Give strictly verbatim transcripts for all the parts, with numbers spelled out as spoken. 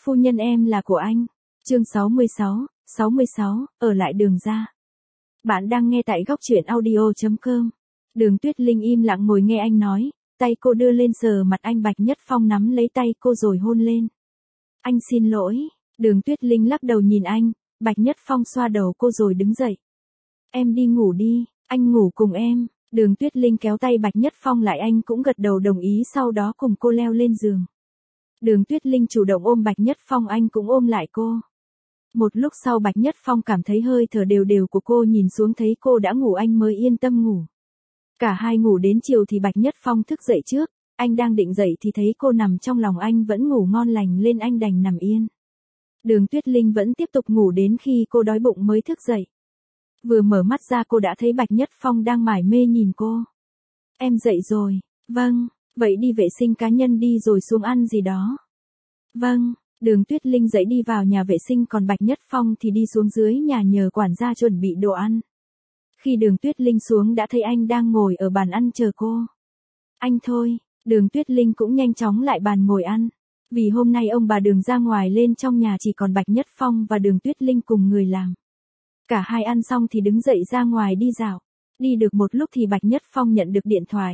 phu nhân em là của anh. Chương sáu mươi sáu, sáu mươi sáu, ở lại Đường ra. Bạn đang nghe tại góc truyện audio chấm com. Đường Tuyết Linh im lặng ngồi nghe anh nói, tay cô đưa lên sờ mặt anh. Bạch Nhất Phong nắm lấy tay cô rồi hôn lên. Anh xin lỗi. Đường Tuyết Linh lắc đầu nhìn anh, Bạch Nhất Phong xoa đầu cô rồi đứng dậy. Em đi ngủ đi, anh ngủ cùng em. Đường Tuyết Linh kéo tay Bạch Nhất Phong lại, anh cũng gật đầu đồng ý, sau đó cùng cô leo lên giường. Đường Tuyết Linh chủ động ôm Bạch Nhất Phong, anh cũng ôm lại cô. Một lúc sau Bạch Nhất Phong cảm thấy hơi thở đều đều của cô, nhìn xuống thấy cô đã ngủ anh mới yên tâm ngủ. Cả hai ngủ đến chiều thì Bạch Nhất Phong thức dậy trước, anh đang định dậy thì thấy cô nằm trong lòng anh vẫn ngủ ngon lành lên, anh đành nằm yên. Đường Tuyết Linh vẫn tiếp tục ngủ đến khi cô đói bụng mới thức dậy. Vừa mở mắt ra cô đã thấy Bạch Nhất Phong đang mải mê nhìn cô. Em dậy rồi. Vâng, vậy đi vệ sinh cá nhân đi rồi xuống ăn gì đó. Vâng, Đường Tuyết Linh dậy đi vào nhà vệ sinh, còn Bạch Nhất Phong thì đi xuống dưới nhà nhờ quản gia chuẩn bị đồ ăn. Khi Đường Tuyết Linh xuống đã thấy anh đang ngồi ở bàn ăn chờ cô. Anh thôi, Đường Tuyết Linh cũng nhanh chóng lại bàn ngồi ăn. Vì hôm nay ông bà Đường ra ngoài lên, trong nhà chỉ còn Bạch Nhất Phong và Đường Tuyết Linh cùng người làm. Cả hai ăn xong thì đứng dậy ra ngoài đi dạo. Đi được một lúc thì Bạch Nhất Phong nhận được điện thoại.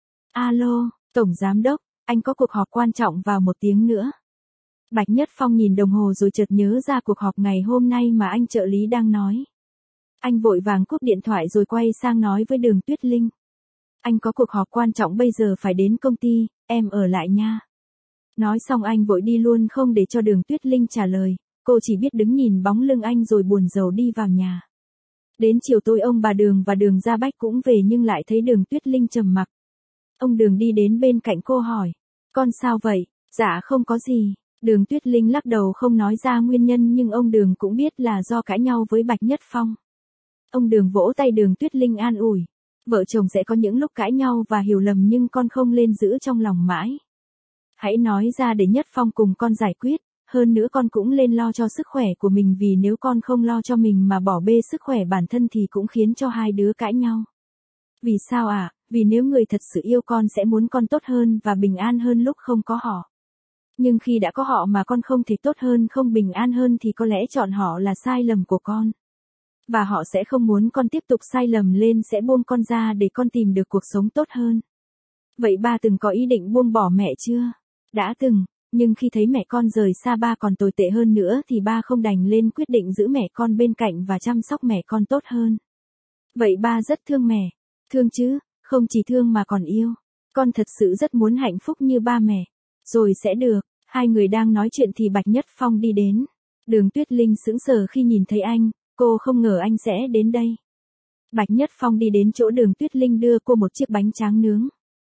Alo, Tổng Giám Đốc, anh có cuộc họp quan trọng vào một tiếng nữa. Bạch Nhất Phong nhìn đồng hồ rồi chợt nhớ ra cuộc họp ngày hôm nay mà anh trợ lý đang nói. Anh vội vàng cúp điện thoại rồi quay sang nói với Đường Tuyết Linh. Anh có cuộc họp quan trọng bây giờ phải đến công ty, em ở lại nha. Nói xong anh vội đi luôn không để cho Đường Tuyết Linh trả lời. Cô chỉ biết đứng nhìn bóng lưng anh rồi buồn rầu đi vào nhà. Đến chiều tối ông bà Đường và Đường Gia Bách cũng về nhưng lại thấy Đường Tuyết Linh trầm mặc. Ông Đường đi đến bên cạnh cô hỏi. Con sao vậy? Dạ không có gì. Đường Tuyết Linh lắc đầu không nói ra nguyên nhân, nhưng ông Đường cũng biết là do cãi nhau với Bạch Nhất Phong. Ông Đường vỗ tay Đường Tuyết Linh an ủi. Vợ chồng sẽ có những lúc cãi nhau và hiểu lầm nhưng con không nên giữ trong lòng mãi. Hãy nói ra để Nhất Phong cùng con giải quyết. Hơn nữa con cũng nên lo cho sức khỏe của mình, vì nếu con không lo cho mình mà bỏ bê sức khỏe bản thân thì cũng khiến cho hai đứa cãi nhau. Vì sao ạ? À? Vì nếu người thật sự yêu con sẽ muốn con tốt hơn và bình an hơn lúc không có họ. Nhưng khi đã có họ mà con không thể tốt hơn, không bình an hơn thì có lẽ chọn họ là sai lầm của con. Và họ sẽ không muốn con tiếp tục sai lầm lên, sẽ buông con ra để con tìm được cuộc sống tốt hơn. Vậy ba từng có ý định buông bỏ mẹ chưa? Đã từng. Nhưng khi thấy mẹ con rời xa ba còn tồi tệ hơn nữa thì ba không đành lên quyết định giữ mẹ con bên cạnh và chăm sóc mẹ con tốt hơn. Vậy ba rất thương mẹ. Thương chứ, không chỉ thương mà còn yêu. Con thật sự rất muốn hạnh phúc như ba mẹ. Rồi sẽ được. Hai người đang nói chuyện thì Bạch Nhất Phong đi đến. Đường Tuyết Linh sững sờ khi nhìn thấy anh, cô không ngờ anh sẽ đến đây. Bạch Nhất Phong đi đến chỗ Đường Tuyết Linh đưa cô một chiếc bánh tráng nướng.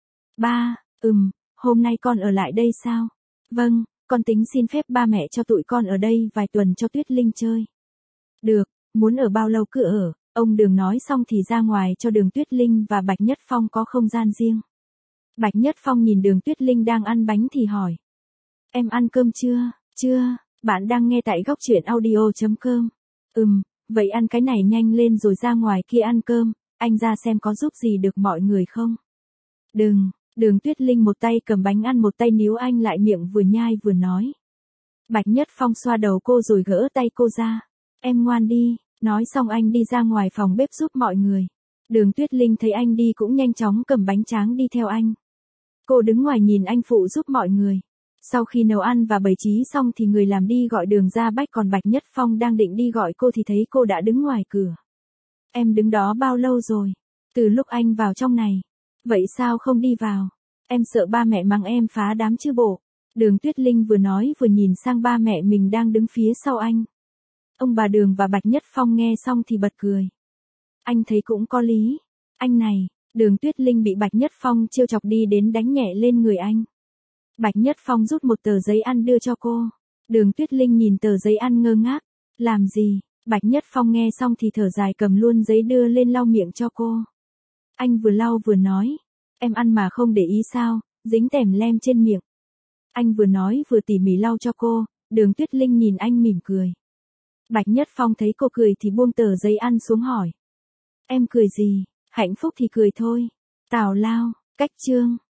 Ba, ừm, hôm nay con ở lại đây sao? Vâng, con tính xin phép ba mẹ cho tụi con ở đây vài tuần cho Tuyết Linh chơi. Được, muốn ở bao lâu cứ ở. Ông Đường nói xong thì ra ngoài cho Đường Tuyết Linh và Bạch Nhất Phong có không gian riêng. Bạch Nhất Phong nhìn Đường Tuyết Linh đang ăn bánh thì hỏi. Em ăn cơm chưa? Chưa, bạn đang nghe tại góc truyện audio chấm com. Ừm, vậy ăn cái này nhanh lên rồi ra ngoài kia ăn cơm, anh ra xem có giúp gì được mọi người không? Đừng. Đường Tuyết Linh một tay cầm bánh ăn một tay níu anh lại, miệng vừa nhai vừa nói. Bạch Nhất Phong xoa đầu cô rồi gỡ tay cô ra. Em ngoan đi, nói xong anh đi ra ngoài phòng bếp giúp mọi người. Đường Tuyết Linh thấy anh đi cũng nhanh chóng cầm bánh tráng đi theo anh. Cô đứng ngoài nhìn anh phụ giúp mọi người. Sau khi nấu ăn và bày trí xong thì người làm đi gọi Đường Gia Bách, còn Bạch Nhất Phong đang định đi gọi cô thì thấy cô đã đứng ngoài cửa. Em đứng đó bao lâu rồi? Từ lúc anh vào trong này. Vậy sao không đi vào? Em sợ ba mẹ mắng em phá đám chứ bộ. Đường Tuyết Linh vừa nói vừa nhìn sang ba mẹ mình đang đứng phía sau anh. Ông bà Đường và Bạch Nhất Phong nghe xong thì bật cười. Anh thấy cũng có lý. Anh này, Đường Tuyết Linh bị Bạch Nhất Phong trêu chọc đi đến đánh nhẹ lên người anh. Bạch Nhất Phong rút một tờ giấy ăn đưa cho cô. Đường Tuyết Linh nhìn tờ giấy ăn ngơ ngác. Làm gì? Bạch Nhất Phong nghe xong thì thở dài cầm luôn giấy đưa lên lau miệng cho cô. Anh vừa lau vừa nói. Em ăn mà không để ý sao, dính tèm lem trên miệng. Anh vừa nói vừa tỉ mỉ lau cho cô. Đường Tuyết Linh nhìn anh mỉm cười. Bạch Nhất Phong thấy cô cười thì buông tờ giấy ăn xuống hỏi. Em cười gì? Hạnh phúc thì cười thôi. Tào lao, cách chương.